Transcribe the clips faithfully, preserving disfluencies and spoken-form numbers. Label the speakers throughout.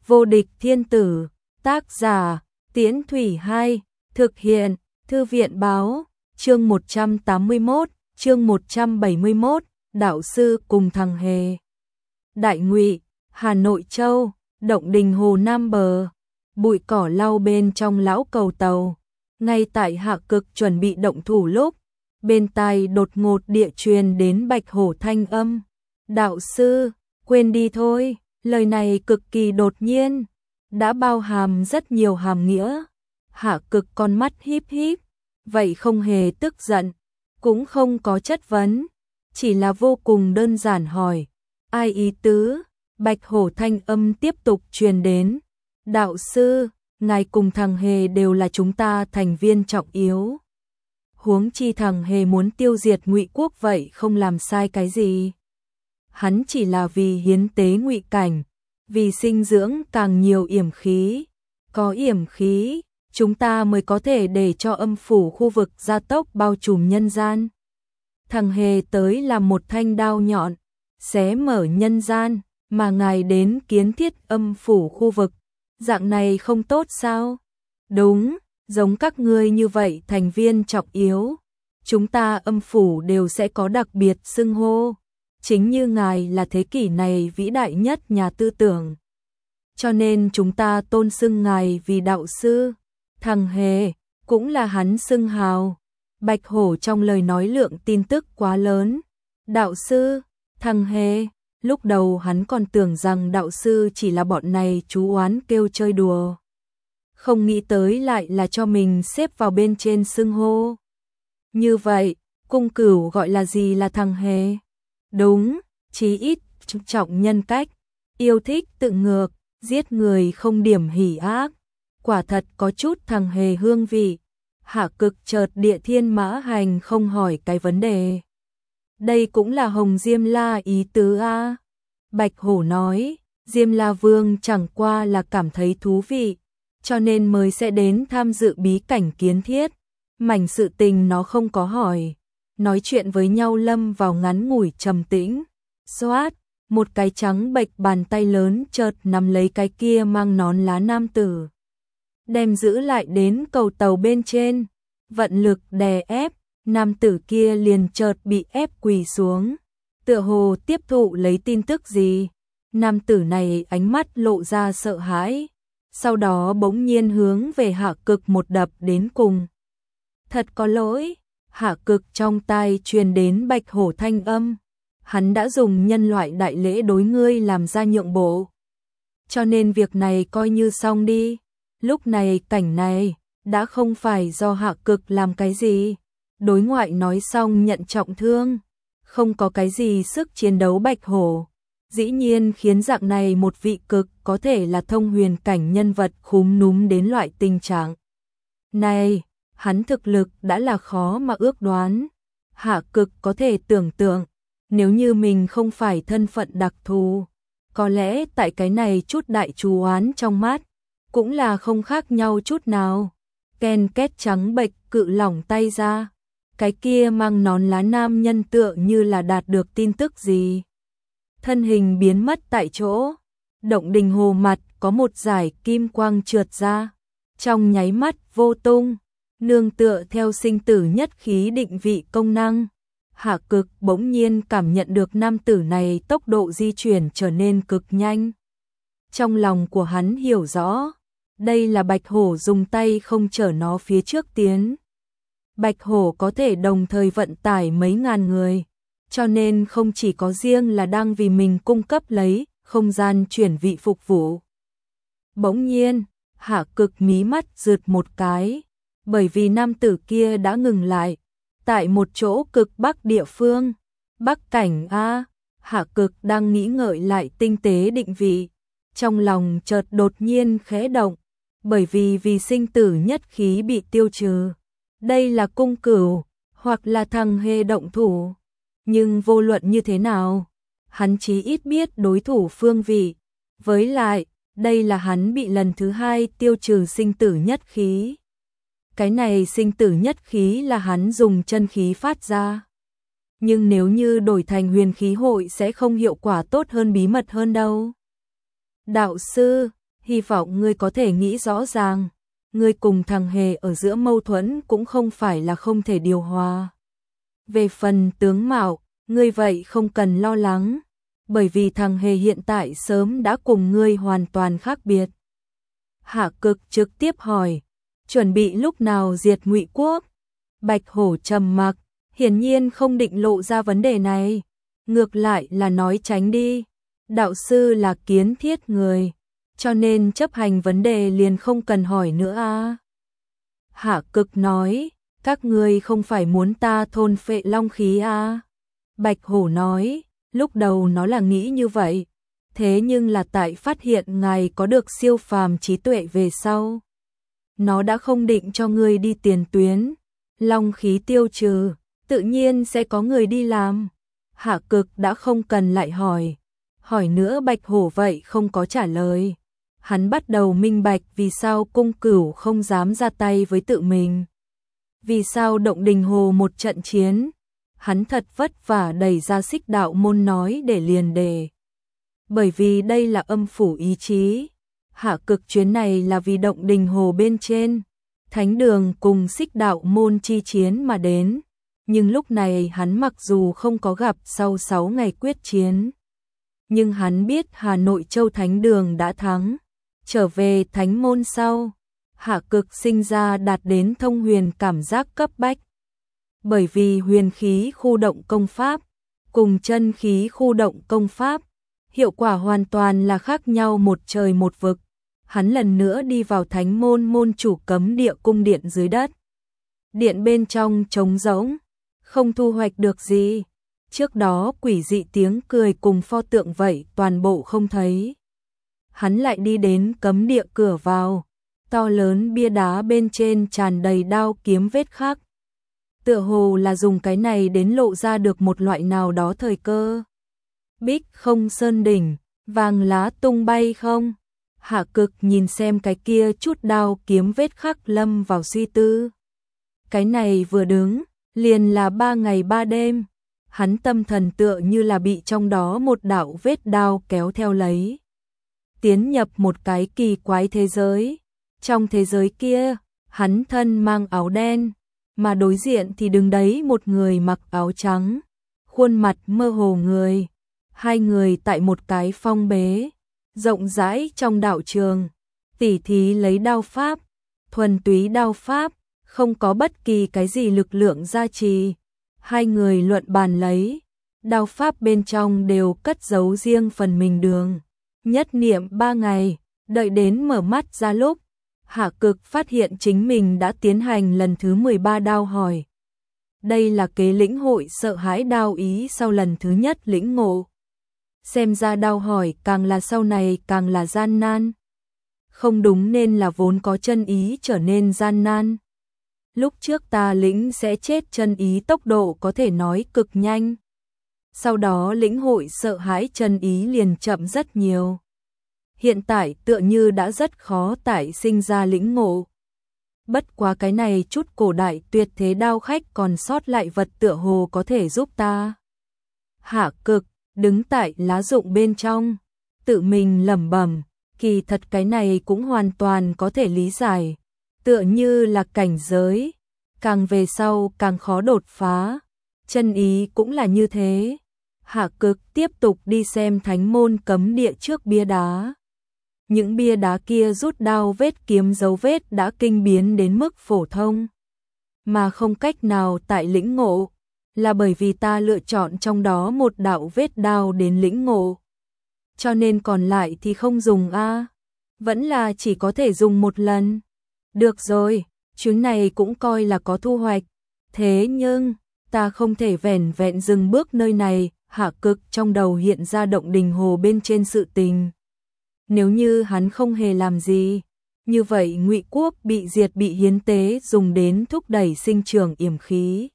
Speaker 1: Vô địch thiên tử, tác giả, Tiễn Thủy Hai, thực hiện, Thư viện báo, chương một trăm tám mươi mốt, chương một trăm bảy mươi mốt, đạo sư cùng thằng hề. Đại Ngụy, Hà Nội Châu, Động Đình Hồ Nam Bờ, bụi cỏ lau bên trong lão cầu tàu, ngay tại Hạ Cực chuẩn bị động thủ lúc, bên tai đột ngột địa truyền đến Bạch Hổ thanh âm. Đạo sư, quên đi thôi, lời này cực kỳ đột nhiên, đã bao hàm rất nhiều hàm nghĩa. Hạ Cực con mắt híp híp, vậy không hề tức giận, cũng không có chất vấn, chỉ là vô cùng đơn giản hỏi, ai ý tứ? Bạch Hổ thanh âm tiếp tục truyền đến, đạo sư, ngài cùng thằng hề đều là chúng ta thành viên trọng yếu. Huống chi thằng hề muốn tiêu diệt Ngụy quốc vậy không làm sai cái gì. Hắn chỉ là vì hiến tế ngụy cảnh, vì sinh dưỡng càng nhiều yểm khí. Có yểm khí, chúng ta mới có thể để cho âm phủ khu vực gia tốc bao trùm nhân gian. Thằng hề tới là một thanh đao nhọn, xé mở nhân gian, mà ngài đến kiến thiết âm phủ khu vực. Dạng này không tốt sao? Đúng, giống các ngươi như vậy thành viên trọng yếu, chúng ta âm phủ đều sẽ có đặc biệt xưng hô. Chính như ngài là thế kỷ này vĩ đại nhất nhà tư tưởng. Cho nên chúng ta tôn xưng ngài vì đạo sư. Thằng hề, cũng là hắn xưng hào. Bạch Hổ trong lời nói lượng tin tức quá lớn. Đạo sư, thằng hề, lúc đầu hắn còn tưởng rằng đạo sư chỉ là bọn này chú oán kêu chơi đùa. Không nghĩ tới lại là cho mình xếp vào bên trên xưng hô. Như vậy, cung cửu gọi là gì là thằng hề? Đúng, chí ít, trọng nhân cách, yêu thích tự ngược, giết người không điểm hỉ ác. Quả thật có chút thằng hề hương vị. Hạ Cực chợt địa thiên mã hành không hỏi cái vấn đề. Đây cũng là Hồng Diêm La ý tứ a. Bạch Hổ nói, Diêm La Vương chẳng qua là cảm thấy thú vị, cho nên mới sẽ đến tham dự bí cảnh kiến thiết. Mảnh sự tình nó không có hỏi. Nói chuyện với nhau lâm vào ngắn ngủi trầm tĩnh. Xoát, một cái trắng bệch bàn tay lớn chợt nắm lấy cái kia mang nón lá nam tử, đem giữ lại đến cầu tàu bên trên. Vận lực đè ép, nam tử kia liền chợt bị ép quỳ xuống, tựa hồ tiếp thụ lấy tin tức gì. Nam tử này ánh mắt lộ ra sợ hãi, sau đó bỗng nhiên hướng về Hạ Cực một đập đến cùng. Thật có lỗi. Hạ Cực trong tai truyền đến Bạch Hổ thanh âm, hắn đã dùng nhân loại đại lễ đối ngươi làm ra nhượng bộ, cho nên việc này coi như xong đi. Lúc này cảnh này đã không phải do Hạ Cực làm cái gì, đối ngoại nói xong nhận trọng thương, không có cái gì sức chiến đấu. Bạch Hổ dĩ nhiên khiến dạng này một vị cực có thể là thông huyền cảnh nhân vật khúm núm đến loại tình trạng này. Hắn thực lực đã là khó mà ước đoán. Hạ Cực có thể tưởng tượng, nếu như mình không phải thân phận đặc thù, có lẽ tại cái này chút đại chú oán trong mắt, cũng là không khác nhau chút nào. Ken két trắng bệch cự lỏng tay ra, cái kia mang nón lá nam nhân tựa như là đạt được tin tức gì. Thân hình biến mất tại chỗ, Động Đình Hồ mặt có một dải kim quang trượt ra, trong nháy mắt vô tung. Nương tựa theo sinh tử nhất khí định vị công năng, Hạ Cực bỗng nhiên cảm nhận được nam tử này tốc độ di chuyển trở nên cực nhanh. Trong lòng của hắn hiểu rõ, đây là Bạch Hổ dùng tay không chở nó phía trước tiến. Bạch Hổ có thể đồng thời vận tải mấy ngàn người, cho nên không chỉ có riêng là đang vì mình cung cấp lấy không gian chuyển vị phục vụ. Bỗng nhiên, Hạ Cực mí mắt rượt một cái, bởi vì nam tử kia đã ngừng lại tại một chỗ cực bắc địa phương. Bắc cảnh a. Hạ Cực đang nghĩ ngợi lại tinh tế định vị, trong lòng chợt đột nhiên khẽ động, bởi vì vì sinh tử nhất khí bị tiêu trừ, đây là cung cửu hoặc là thằng hề động thủ. Nhưng vô luận như thế nào, hắn chí ít biết đối thủ phương vị, với lại đây là hắn bị lần thứ hai tiêu trừ sinh tử nhất khí. Cái này sinh tử nhất khí là hắn dùng chân khí phát ra. Nhưng nếu như đổi thành huyền khí hội sẽ không hiệu quả tốt hơn bí mật hơn đâu. Đạo sư, hy vọng ngươi có thể nghĩ rõ ràng, ngươi cùng thằng Hề ở giữa mâu thuẫn cũng không phải là không thể điều hòa. Về phần tướng mạo, ngươi vậy không cần lo lắng, bởi vì thằng Hề hiện tại sớm đã cùng ngươi hoàn toàn khác biệt. Hạ Cực trực tiếp hỏi, chuẩn bị lúc nào diệt Ngụy Quốc? Bạch Hổ trầm mặc, hiển nhiên không định lộ ra vấn đề này, ngược lại là nói tránh đi. Đạo sư là kiến thiết người, cho nên chấp hành vấn đề liền không cần hỏi nữa a. Hạ Cực nói, các ngươi không phải muốn ta thôn phệ long khí a? Bạch Hổ nói, lúc đầu nó là nghĩ như vậy, thế nhưng là tại phát hiện ngài có được siêu phàm trí tuệ về sau, nó đã không định cho ngươi đi tiền tuyến, long khí tiêu trừ, tự nhiên sẽ có người đi làm. Hạ Cực đã không cần lại hỏi, hỏi nữa Bạch Hổ vậy không có trả lời. Hắn bắt đầu minh bạch vì sao Cung Cửu không dám ra tay với tự mình. Vì sao Động Đình Hồ một trận chiến, hắn thật vất vả đẩy ra Xích Đạo môn nói để liền đề. Bởi vì đây là âm phủ ý chí. Hạ Cực chuyến này là vì Động Đình Hồ bên trên, Thánh Đường cùng Xích Đạo môn chi chiến mà đến. Nhưng lúc này hắn mặc dù không có gặp sau sáu ngày quyết chiến, nhưng hắn biết Hà Nội Châu Thánh Đường đã thắng. Trở về Thánh môn sau, Hạ Cực sinh ra đạt đến thông huyền cảm giác cấp bách. Bởi vì huyền khí khu động công pháp cùng chân khí khu động công pháp, hiệu quả hoàn toàn là khác nhau một trời một vực. Hắn lần nữa đi vào Thánh môn môn chủ cấm địa cung điện dưới đất. Điện bên trong trống rỗng, không thu hoạch được gì. Trước đó quỷ dị tiếng cười cùng pho tượng vậy toàn bộ không thấy. Hắn lại đi đến cấm địa cửa vào, to lớn bia đá bên trên tràn đầy đao kiếm vết khắc. Tựa hồ là dùng cái này đến lộ ra được một loại nào đó thời cơ. Bích không sơn đỉnh, vàng lá tung bay không? Hạ Cực nhìn xem cái kia chút đao kiếm vết khắc lâm vào suy tư. Cái này vừa đứng, liền là ba ngày ba đêm. Hắn tâm thần tựa như là bị trong đó một đạo vết đao kéo theo lấy. Tiến nhập một cái kỳ quái thế giới. Trong thế giới kia, hắn thân mang áo đen, mà đối diện thì đứng đấy một người mặc áo trắng, khuôn mặt mơ hồ người. Hai người tại một cái phong bế, rộng rãi trong đạo trường, tỉ thí lấy đao pháp, thuần túy đao pháp, không có bất kỳ cái gì lực lượng gia trì. Hai người luận bàn lấy, đao pháp bên trong đều cất giấu riêng phần mình đường. Nhất niệm ba ngày, đợi đến mở mắt ra lúc, Hạ Cực phát hiện chính mình đã tiến hành lần thứ mười ba đao hỏi. Đây là kế lĩnh hội sợ hãi đao ý sau lần thứ nhất lĩnh ngộ. Xem ra đao hỏi càng là sau này càng là gian nan. Không đúng, nên là vốn có chân ý trở nên gian nan. Lúc trước ta lĩnh sẽ chết chân ý tốc độ có thể nói cực nhanh. Sau đó lĩnh hội sợ hãi chân ý liền chậm rất nhiều. Hiện tại tựa như đã rất khó tại sinh ra lĩnh ngộ. Bất quá cái này chút cổ đại tuyệt thế đao khách còn sót lại vật tựa hồ có thể giúp ta. Hạ Cực đứng tại lá rụng bên trong, tự mình lẩm bẩm, kỳ thật cái này cũng hoàn toàn có thể lý giải. Tựa như là cảnh giới, càng về sau càng khó đột phá, chân ý cũng là như thế. Hạ Cực tiếp tục đi xem thánh môn cấm địa trước bia đá. Những bia đá kia rút đao vết kiếm dấu vết đã kinh biến đến mức phổ thông, mà không cách nào tại lĩnh ngộ, là bởi vì ta lựa chọn trong đó một đạo vết đao đến lĩnh ngộ. Cho nên còn lại thì không dùng a, vẫn là chỉ có thể dùng một lần. Được rồi, chuyến này cũng coi là có thu hoạch. Thế nhưng, ta không thể vẻn vẹn dừng bước nơi này. Hạ Cực trong đầu hiện ra Động Đình Hồ bên trên sự tình. Nếu như hắn không hề làm gì, như vậy Ngụy Quốc bị diệt bị hiến tế dùng đến thúc đẩy sinh trưởng yểm khí.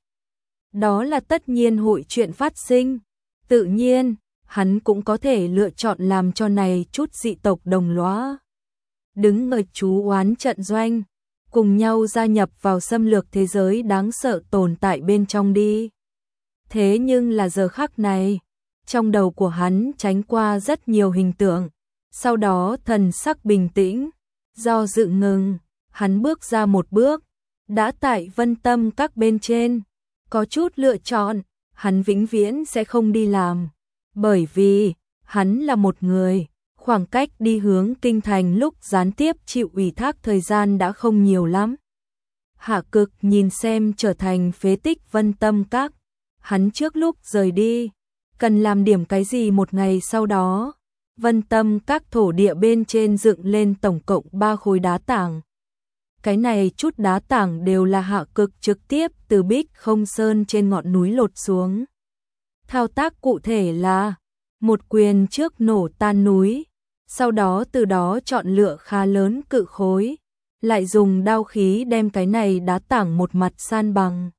Speaker 1: Đó là tất nhiên hội chuyện phát sinh. Tự nhiên, hắn cũng có thể lựa chọn làm cho này chút dị tộc đồng lõa đứng ngồi chú oán trận doanh, cùng nhau gia nhập vào xâm lược thế giới đáng sợ tồn tại bên trong đi. Thế nhưng là giờ khắc này, trong đầu của hắn tránh qua rất nhiều hình tượng, Sau đó thần sắc bình tĩnh, do dự ngừng, hắn bước ra một bước, đã tại Vân Tâm Các bên trên, có chút lựa chọn, hắn vĩnh viễn sẽ không đi làm, bởi vì hắn là một người, khoảng cách đi hướng kinh thành lúc gián tiếp chịu ủy thác thời gian đã không nhiều lắm. Hạ Cực nhìn xem trở thành phế tích Vân Tâm Các, hắn trước lúc rời đi, cần làm điểm cái gì một ngày sau đó. Vân Tâm Các thổ địa bên trên dựng lên tổng cộng ba khối đá tảng. Cái này chút đá tảng đều là Hạ Cực trực tiếp từ Bích Không Sơn trên ngọn núi lột xuống. Thao tác cụ thể là một quyền trước nổ tan núi, sau đó từ đó chọn lựa khá lớn cự khối, lại dùng đao khí đem cái này đá tảng một mặt san bằng.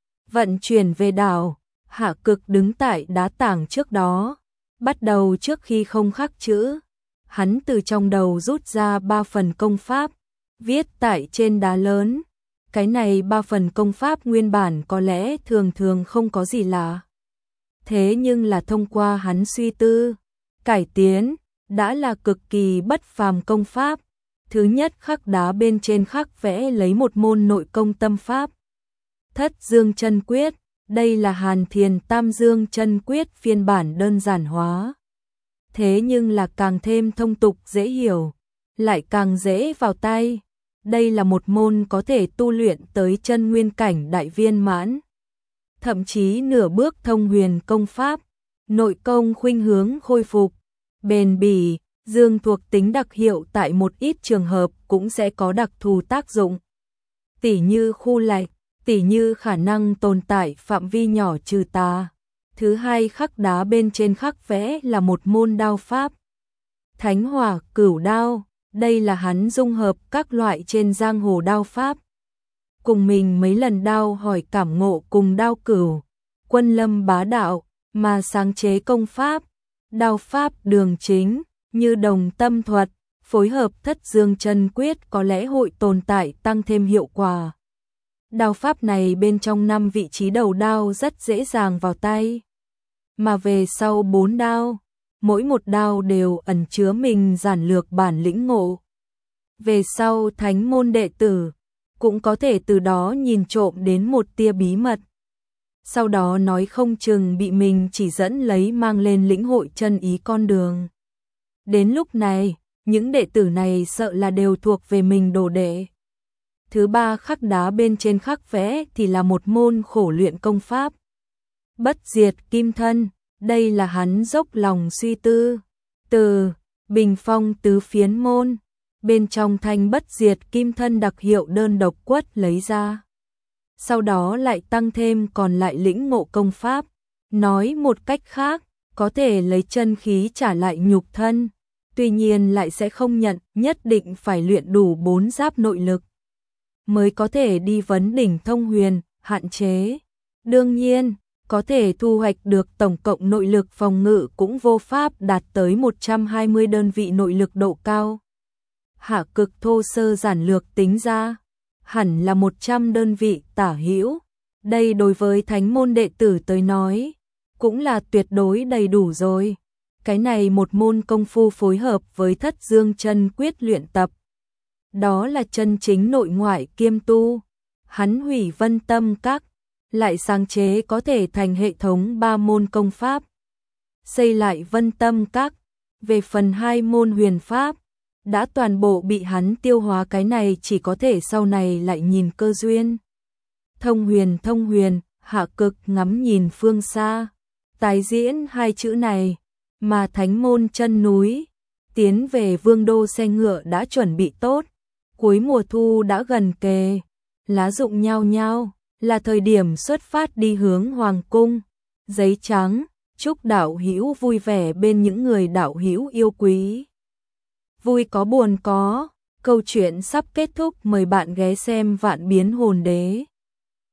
Speaker 1: Vận chuyển về đảo, Hạ Cực đứng tại đá tảng trước đó, bắt đầu trước khi không khắc chữ, hắn từ trong đầu rút ra ba phần công pháp, viết tại trên đá lớn. Cái này ba phần công pháp nguyên bản có lẽ thường thường không có gì lạ. Thế nhưng là thông qua hắn suy tư, cải tiến, đã là cực kỳ bất phàm công pháp. Thứ nhất khắc đá bên trên khắc vẽ lấy một môn nội công tâm pháp. Thất Dương Chân Quyết, đây là Hàn Thiền Tam Dương Chân Quyết phiên bản đơn giản hóa. Thế nhưng là càng thêm thông tục dễ hiểu, lại càng dễ vào tay. Đây là một môn có thể tu luyện tới chân nguyên cảnh đại viên mãn, thậm chí nửa bước thông huyền công pháp, nội công khuynh hướng khôi phục, bền bỉ, dương thuộc tính đặc hiệu tại một ít trường hợp cũng sẽ có đặc thù tác dụng. Tỉ như khu lạch, tỉ như khả năng tồn tại phạm vi nhỏ trừ tà. Thứ hai khắc đá bên trên khắc vẽ là một môn đao pháp. Thánh Hỏa Cửu Đao, đây là hắn dung hợp các loại trên giang hồ đao pháp. Cùng mình mấy lần đao hỏi cảm ngộ cùng đao cửu, quân lâm bá đạo, mà sáng chế công pháp, đao pháp đường chính, như đồng tâm thuật, phối hợp Thất Dương Chân Quyết có lẽ hội tồn tại tăng thêm hiệu quả. Đao pháp này bên trong năm vị trí đầu đao rất dễ dàng vào tay, mà về sau bốn đao, mỗi một đao đều ẩn chứa mình giản lược bản lĩnh ngộ. Về sau thánh môn đệ tử cũng có thể từ đó nhìn trộm đến một tia bí mật. Sau đó nói không chừng bị mình chỉ dẫn lấy mang lên lĩnh hội chân ý con đường. Đến lúc này, những đệ tử này sợ là đều thuộc về mình đồ đệ. Thứ ba khắc đá bên trên khắc vẽ thì là một môn khổ luyện công pháp. Bất diệt kim thân, đây là hắn dốc lòng suy tư. Từ bình phong tứ phiến môn, bên trong thanh bất diệt kim thân đặc hiệu đơn độc quất lấy ra. Sau đó lại tăng thêm còn lại lĩnh ngộ công pháp. Nói một cách khác, có thể lấy chân khí trả lại nhục thân. Tuy nhiên lại sẽ không nhận, nhất định phải luyện đủ bốn giáp nội lực mới có thể đi vấn đỉnh thông huyền, hạn chế. Đương nhiên, có thể thu hoạch được tổng cộng nội lực phòng ngự cũng vô pháp đạt tới một trăm hai mươi đơn vị nội lực độ cao. Hạ Cực thô sơ giản lược tính ra, hẳn là một trăm đơn vị tả hữu. Đây đối với thánh môn đệ tử tới nói, cũng là tuyệt đối đầy đủ rồi. Cái này một môn công phu phối hợp với Thất Dương Chân Quyết luyện tập. Đó là chân chính nội ngoại kiêm tu. Hắn hủy Vân Tâm Các, lại sáng chế có thể thành hệ thống ba môn công pháp. Xây lại Vân Tâm Các, về phần hai môn huyền pháp, đã toàn bộ bị hắn tiêu hóa, cái này chỉ có thể sau này lại nhìn cơ duyên. Thông huyền thông huyền, Hạ Cực ngắm nhìn phương xa, tái diễn hai chữ này, mà thánh môn chân núi, tiến về vương đô xe ngựa đã chuẩn bị tốt, cuối mùa thu đã gần kề, lá rụng nhao nhao, là thời điểm xuất phát đi hướng hoàng cung. Giấy trắng, chúc đạo hữu vui vẻ bên những người đạo hữu yêu quý. Vui có buồn có, câu chuyện sắp kết thúc, mời bạn ghé xem Vạn Biến Hồn Đế.